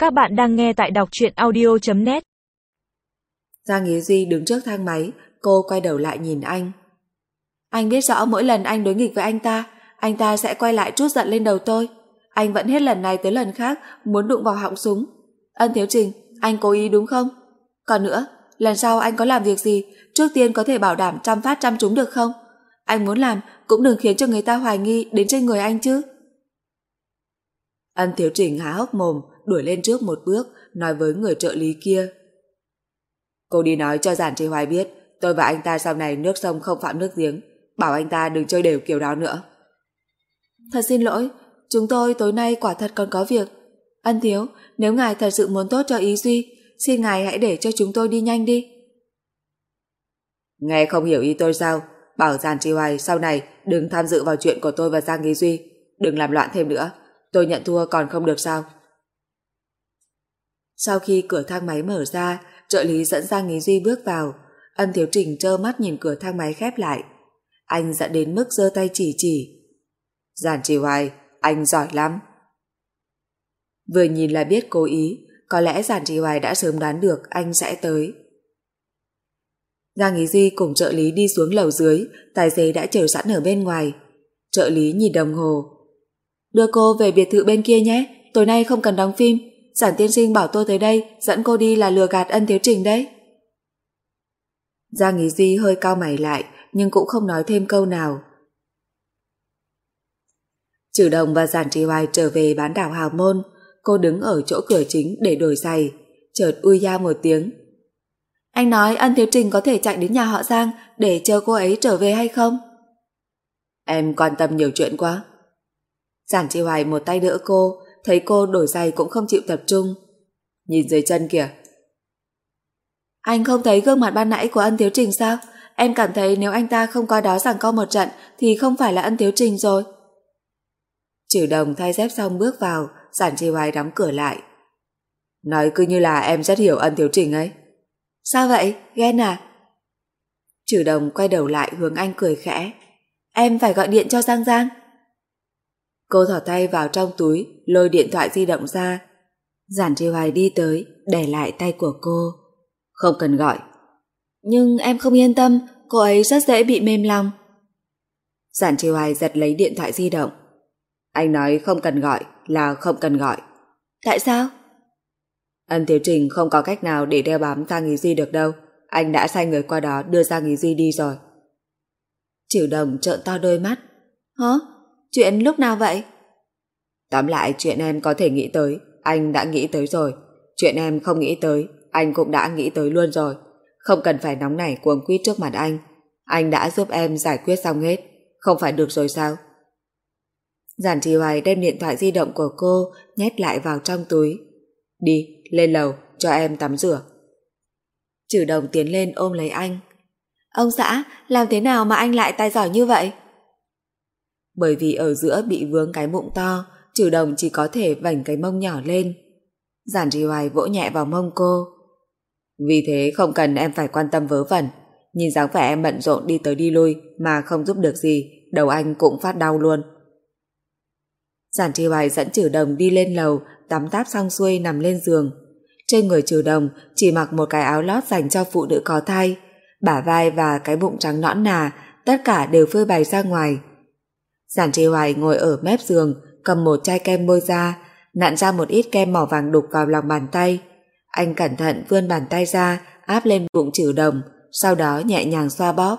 Các bạn đang nghe tại đọc truyện audio.net. Giang Ý Duy đứng trước thang máy, cô quay đầu lại nhìn anh. Anh biết rõ mỗi lần anh đối nghịch với anh ta sẽ quay lại trút giận lên đầu tôi. Anh vẫn hết lần này tới lần khác muốn đụng vào họng súng. Ân Thiếu Trình, anh cố ý đúng không? Còn nữa, lần sau anh có làm việc gì, trước tiên có thể bảo đảm 100 phát 100 trúng được không? Anh muốn làm cũng đừng khiến cho người ta hoài nghi đến trên người anh chứ. Ân Thiếu Trình há hốc mồm, đuổi lên trước một bước, nói với người trợ lý kia. Cô đi nói cho Giản Trì Hoài biết, tôi và anh ta sau này nước sông không phạm nước giếng, bảo anh ta đừng chơi đều kiểu đó nữa. Thật xin lỗi, chúng tôi tối nay quả thật còn có việc. Ân Thiếu, nếu ngài thật sự muốn tốt cho Ý Duy, xin ngài hãy để cho chúng tôi đi nhanh đi. Nghe không hiểu ý tôi sao? Bảo Giản Trì Hoài sau này đừng tham dự vào chuyện của tôi và Giang Ý Duy, đừng làm loạn thêm nữa. Tôi nhận thua còn không được sao? Sau khi cửa thang máy mở ra, trợ lý dẫn Giang Ý Duy bước vào. Ân Thiếu Trình trơ mắt nhìn cửa thang máy khép lại. Anh giận đến mức giơ tay chỉ. Giản Trì Hoài, anh giỏi lắm. Vừa nhìn là biết cố ý, có lẽ Giản Trì Hoài đã sớm đoán được anh sẽ tới. Giang Ý Duy cùng trợ lý đi xuống lầu dưới, tài xế đã chờ sẵn ở bên ngoài. Trợ lý nhìn đồng hồ. Đưa cô về biệt thự bên kia nhé, tối nay không cần đóng phim. Giản tiên sinh bảo tôi tới đây dẫn cô đi là lừa gạt Ân Thiếu Trình đấy. Giang Ý Duy hơi cau mày lại nhưng cũng không nói thêm câu nào. Trừ Đồng và Giản Trì Hoài trở về bán đảo Hào Môn. Cô đứng ở chỗ cửa chính để đổi giày, chợt ui da một tiếng. Anh nói Ân Thiếu Trình có thể chạy đến nhà họ Giang để chờ cô ấy trở về hay không? Em quan tâm nhiều chuyện quá. Giản Trì Hoài một tay đỡ cô, thấy cô đổi giày cũng không chịu tập trung. Nhìn dưới chân kìa. Anh không thấy gương mặt ban nãy của Ân Thiếu Trình sao? Em cảm thấy nếu anh ta không qua đó giằng co một trận thì không phải là Ân Thiếu Trình rồi. Trừ Đồng thay dép xong bước vào, Giản Trì Hoài đóng cửa lại. Nói cứ như là em rất hiểu Ân Thiếu Trình ấy. Sao vậy? Ghen à? Trừ Đồng quay đầu lại hướng anh cười khẽ. Em phải gọi điện cho Giang Giang. Cô thỏ tay vào trong túi, lôi điện thoại di động ra. Giản Trì Hoài đi tới, để lại tay của cô. Không cần gọi. Nhưng em không yên tâm, cô ấy rất dễ bị mềm lòng. Giản Trì Hoài giật lấy điện thoại di động. Anh nói không cần gọi là không cần gọi. Tại sao? Ân Thiếu Trình không có cách nào để đeo bám Giang Ý Duy được đâu. Anh đã sai người qua đó đưa Giang Ý Duy đi rồi. Trừ Đồng trợn to đôi mắt. Hả? Chuyện lúc nào vậy? Tóm lại chuyện em có thể nghĩ tới, anh đã nghĩ tới rồi. Chuyện em không nghĩ tới, anh cũng đã nghĩ tới luôn rồi. Không cần phải nóng nảy cuống quýt trước mặt anh. Anh đã giúp em giải quyết xong hết, không phải được rồi sao? Giản Trì Hoài đem điện thoại di động của cô nhét lại vào trong túi. Đi, lên lầu, cho em tắm rửa. Trừ Đồng tiến lên ôm lấy anh. Ông xã, làm thế nào mà anh lại tài giỏi như vậy? Bởi vì ở giữa bị vướng cái bụng to, Trừ Đồng chỉ có thể vảnh cái mông nhỏ lên. Giản Trì Hoài vỗ nhẹ vào mông cô. Vì thế không cần em phải quan tâm vớ vẩn. Nhìn dáng vẻ em bận rộn đi tới đi lui mà không giúp được gì, đầu anh cũng phát đau luôn. Giản Trì Hoài dẫn Trừ Đồng đi lên lầu, tắm táp xong xuôi nằm lên giường. Trên người Trừ Đồng chỉ mặc một cái áo lót dành cho phụ nữ có thai, bả vai và cái bụng trắng nõn nà tất cả đều phơi bày ra ngoài. Giản Trì Hoài ngồi ở mép giường, cầm một chai kem bôi ra, nặn ra một ít kem màu vàng đục vào lòng bàn tay. Anh cẩn thận vươn bàn tay ra, áp lên bụng Trừ Đồng, sau đó nhẹ nhàng xoa bóp.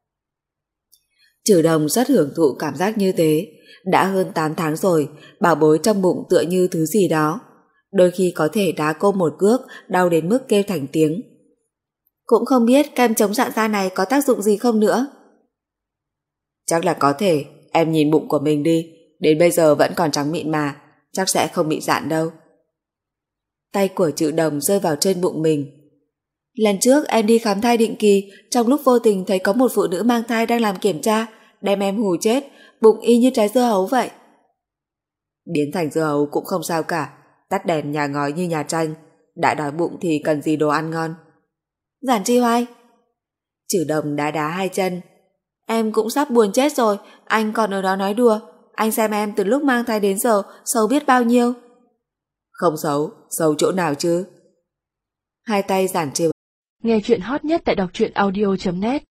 Trừ Đồng rất hưởng thụ cảm giác như thế. Đã hơn 8 tháng rồi, bảo bối trong bụng tựa như thứ gì đó. Đôi khi có thể đá cô một cước, đau đến mức kêu thành tiếng. Cũng không biết kem chống rạn da này có tác dụng gì không nữa. Chắc là có thể. Em nhìn bụng của mình đi, đến bây giờ vẫn còn trắng mịn mà, chắc sẽ không bị rạn đâu. Tay của Trừ Đồng rơi vào trên bụng mình. Lần trước em đi khám thai định kỳ, trong lúc vô tình thấy có một phụ nữ mang thai đang làm kiểm tra, đem em hù chết, bụng y như trái dưa hấu vậy. Biến thành dưa hấu cũng không sao cả, tắt đèn nhà ngói như nhà tranh, đã đói bụng thì cần gì đồ ăn ngon. Giản Trì Hoài. Trừ Đồng đá đá hai chân. Em cũng sắp buồn chết rồi, anh còn ở đó nói đùa. Anh xem em từ lúc mang thai đến giờ xấu biết bao nhiêu. Không xấu, xấu chỗ nào chứ? Hai tay Giản Trì Nghe chuyện hot nhất tại đọc truyện audio.net